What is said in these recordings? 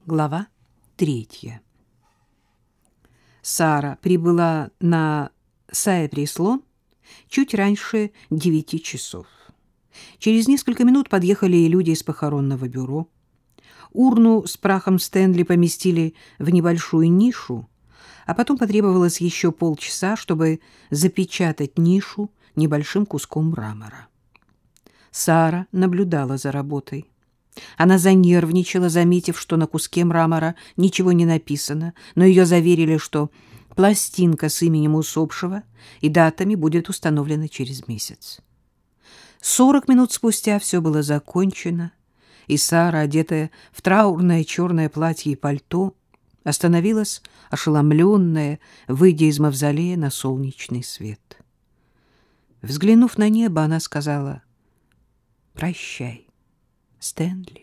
Глава 3. Сара прибыла на Сайприс-Лон чуть раньше 9 часов. Через несколько минут подъехали и люди из похоронного бюро. Урну с прахом Стэнли поместили в небольшую нишу, а потом потребовалось еще полчаса, чтобы запечатать нишу небольшим куском мрамора. Сара наблюдала за работой. Она занервничала, заметив, что на куске мрамора ничего не написано, но ее заверили, что пластинка с именем усопшего и датами будет установлена через месяц. 40 минут спустя все было закончено, и Сара, одетая в траурное черное платье и пальто, остановилась, ошеломленная, выйдя из мавзолея на солнечный свет. Взглянув на небо, она сказала: «Прощай, Стэнли».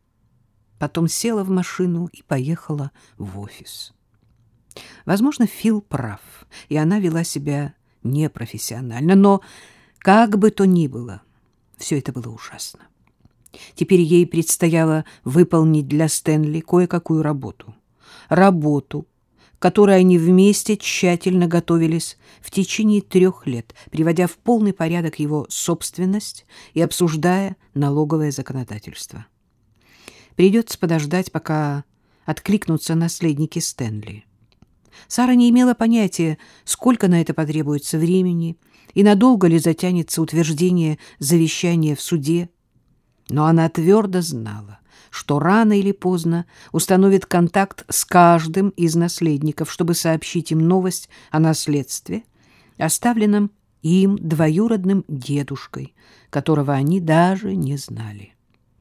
Потом села в машину и поехала в офис. Возможно, Фил прав, и она вела себя непрофессионально, но, как бы то ни было, все это было ужасно. Теперь ей предстояло выполнить для Стэнли кое-какую работу. Работу, к которой они вместе тщательно готовились в течение 3 лет, приводя в полный порядок его собственность и обсуждая налоговое законодательство. Придется подождать, пока откликнутся наследники Стэнли. Сара не имела понятия, сколько на это потребуется времени и надолго ли затянется утверждение завещания в суде, но она твердо знала, что рано или поздно установит контакт с каждым из наследников, чтобы сообщить им новость о наследстве, оставленном им двоюродным дедушкой, которого они даже не знали.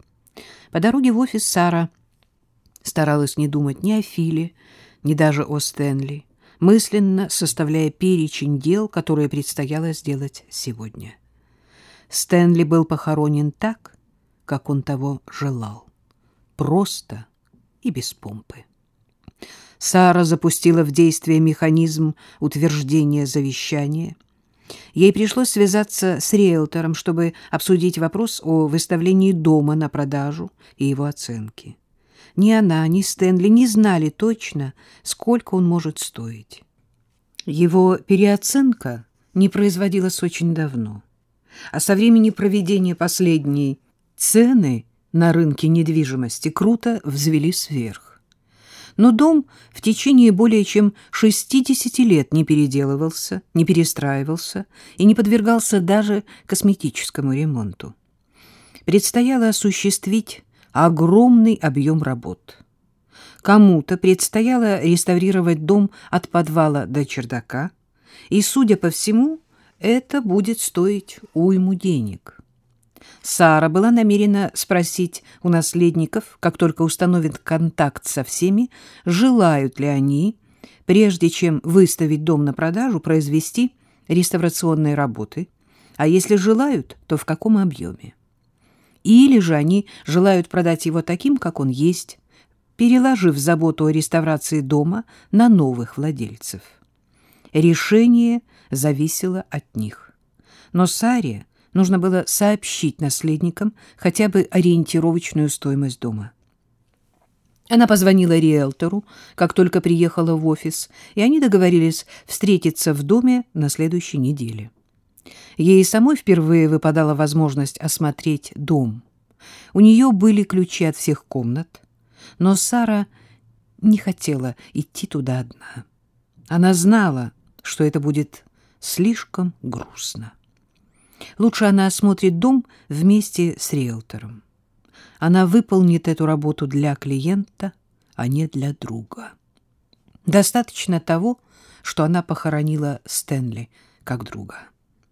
По дороге в офис Сара старалась не думать ни о Филе, ни даже о Стэнли, мысленно составляя перечень дел, которые предстояло сделать сегодня. Стэнли был похоронен так, как он того желал. Просто и без помпы. Сара запустила в действие механизм утверждения завещания. Ей пришлось связаться с риэлтором, чтобы обсудить вопрос о выставлении дома на продажу и его оценки. Ни она, ни Стэнли не знали точно, сколько он может стоить. Его переоценка не производилась очень давно, а со времени проведения последней цены на рынке недвижимости круто взвелись вверх. Но дом в течение более чем 60 лет не переделывался, не перестраивался и не подвергался даже косметическому ремонту. Предстояло осуществить огромный объем работ. Кому-то предстояло реставрировать дом от подвала до чердака, и, судя по всему, это будет стоить уйму денег. Сара была намерена спросить у наследников, как только установит контакт со всеми, желают ли они, прежде чем выставить дом на продажу, произвести реставрационные работы, а если желают, то в каком объеме. Или же они желают продать его таким, как он есть, переложив заботу о реставрации дома на новых владельцев. Решение зависело от них. Но Саре нужно было сообщить наследникам хотя бы ориентировочную стоимость дома. Она позвонила риэлтору, как только приехала в офис, и они договорились встретиться в доме на следующей неделе. Ей самой впервые выпадала возможность осмотреть дом. У нее были ключи от всех комнат, но Сара не хотела идти туда одна. Она знала, что это будет слишком грустно. Лучше она осмотрит дом вместе с риэлтором. Она выполнит эту работу для клиента, а не для друга. Достаточно того, что она похоронила Стэнли как друга.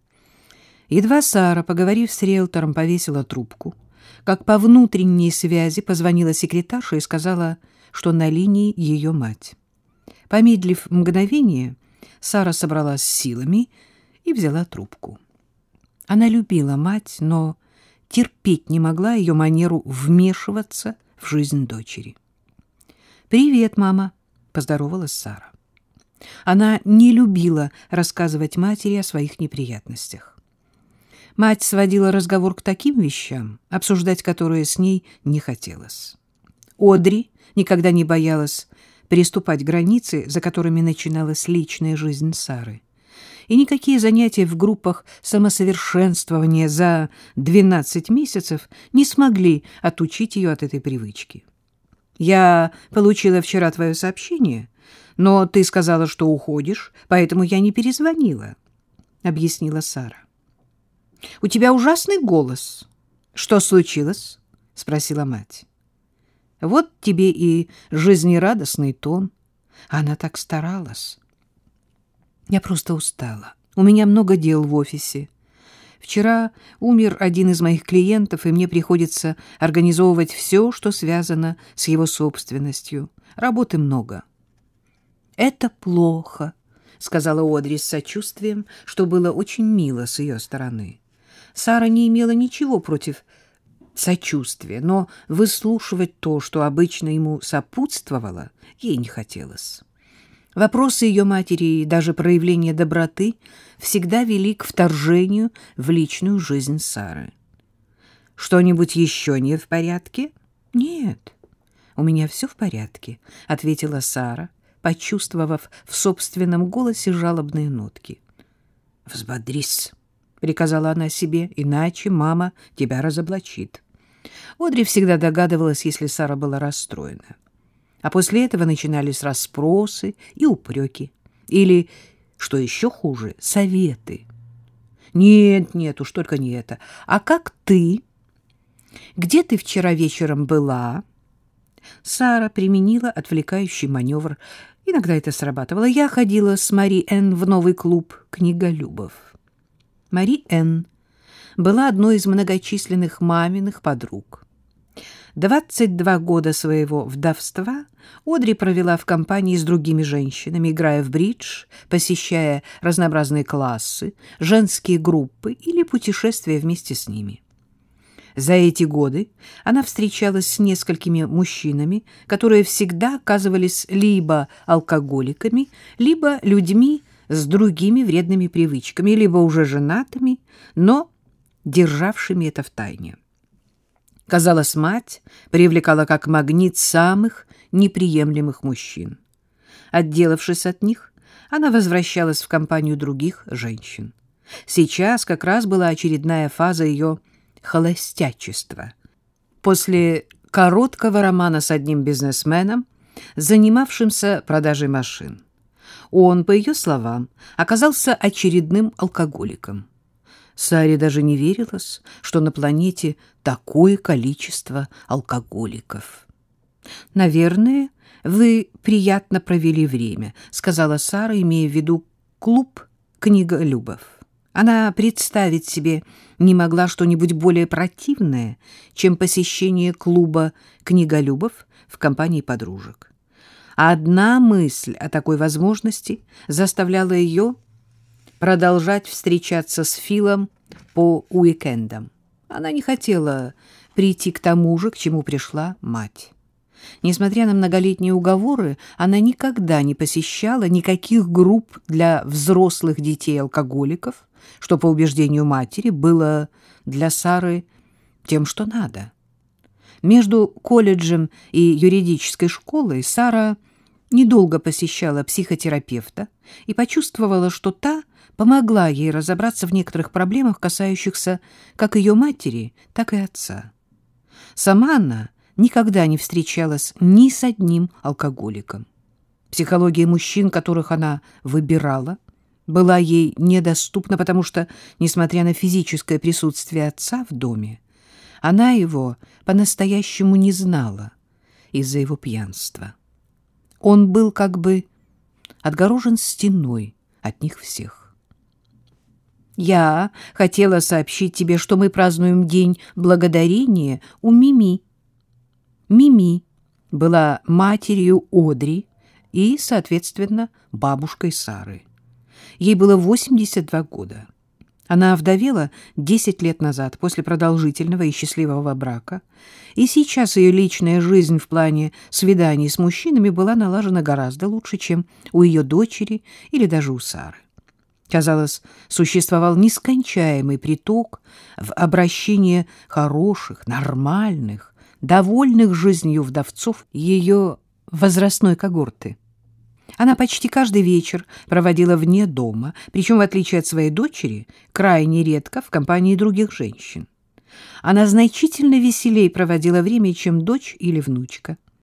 Едва Сара, поговорив с риэлтором, повесила трубку, как по внутренней связи позвонила секретарша и сказала, что на линии ее мать. Помедлив мгновение, Сара собралась с силами и взяла трубку. Она любила мать, но терпеть не могла ее манеру вмешиваться в жизнь дочери. «Привет, мама», — поздоровалась Сара. Она не любила рассказывать матери о своих неприятностях. Мать сводила разговор к таким вещам, обсуждать которые с ней не хотелось. Одри никогда не боялась переступать границы, за которыми начиналась личная жизнь Сары. И никакие занятия в группах самосовершенствования за 12 месяцев не смогли отучить ее от этой привычки. «Я получила вчера твое сообщение, но ты сказала, что уходишь, поэтому я не перезвонила», — объяснила Сара. «У тебя ужасный голос. Что случилось?» — спросила мать. «Вот тебе и жизнерадостный тон. Она так старалась». «Я просто устала. У меня много дел в офисе. Вчера умер один из моих клиентов, и мне приходится организовывать все, что связано с его собственностью. Работы много». «Это плохо», — сказала Одри с сочувствием, что было очень мило с ее стороны. Сара не имела ничего против сочувствия, но выслушивать то, что обычно ему сопутствовало, ей не хотелось. Вопросы ее матери и даже проявление доброты всегда вели к вторжению в личную жизнь Сары. «Что-нибудь еще не в порядке?» «Нет, у меня все в порядке», — ответила Сара, почувствовав в собственном голосе жалобные нотки. «Взбодрись», — приказала она себе, — «иначе мама тебя разоблачит». Одри всегда догадывалась, если Сара была расстроена. А после этого начинались расспросы и упреки. Или, что еще хуже, советы. «Нет, нет, уж только не это. А как ты? Где ты вчера вечером была?» Сара применила отвлекающий маневр. Иногда это срабатывало. «Я ходила с Мари Энн в новый клуб книголюбов». Мари Энн была одной из многочисленных маминых подруг. 22 года своего вдовства Одри провела в компании с другими женщинами, играя в бридж, посещая разнообразные классы, женские группы или путешествия вместе с ними. За эти годы она встречалась с несколькими мужчинами, которые всегда оказывались либо алкоголиками, либо людьми с другими вредными привычками, либо уже женатыми, но державшими это в тайне. Казалось, мать привлекала как магнит самых неприемлемых мужчин. Отделавшись от них, она возвращалась в компанию других женщин. Сейчас как раз была очередная фаза ее холостячества. После короткого романа с одним бизнесменом, занимавшимся продажей машин. Он, по ее словам, оказался очередным алкоголиком. Саре даже не верилось, что на планете такое количество алкоголиков. «Наверное, вы приятно провели время», — сказала Сара, имея в виду клуб книголюбов. Она представить себе не могла что-нибудь более противное, чем посещение клуба книголюбов в компании подружек. А одна мысль о такой возможности заставляла ее продолжать встречаться с Филом по уикендам. Она не хотела прийти к тому же, к чему пришла мать. Несмотря на многолетние уговоры, она никогда не посещала никаких групп для взрослых детей-алкоголиков, что, по убеждению матери, было для Сары тем, что надо. Между колледжем и юридической школой Сара недолго посещала психотерапевта и почувствовала, что та помогла ей разобраться в некоторых проблемах, касающихся как ее матери, так и отца. Сама она никогда не встречалась ни с одним алкоголиком. Психология мужчин, которых она выбирала, была ей недоступна, потому что, несмотря на физическое присутствие отца в доме, она его по-настоящему не знала из-за его пьянства. Он был как бы отгорожен стеной от них всех. «Я хотела сообщить тебе, что мы празднуем День Благодарения у Мими». Мими была матерью Одри и, соответственно, бабушкой Сары. Ей было 82 года. Она овдовела 10 лет назад после продолжительного и счастливого брака, и сейчас ее личная жизнь в плане свиданий с мужчинами была налажена гораздо лучше, чем у ее дочери или даже у Сары. Казалось, существовал нескончаемый приток в обращение хороших, нормальных, довольных жизнью вдовцов ее возрастной когорты. Она почти каждый вечер проводила вне дома, причем, в отличие от своей дочери, крайне редко в компании других женщин. Она значительно веселее проводила время, чем дочь или внучка.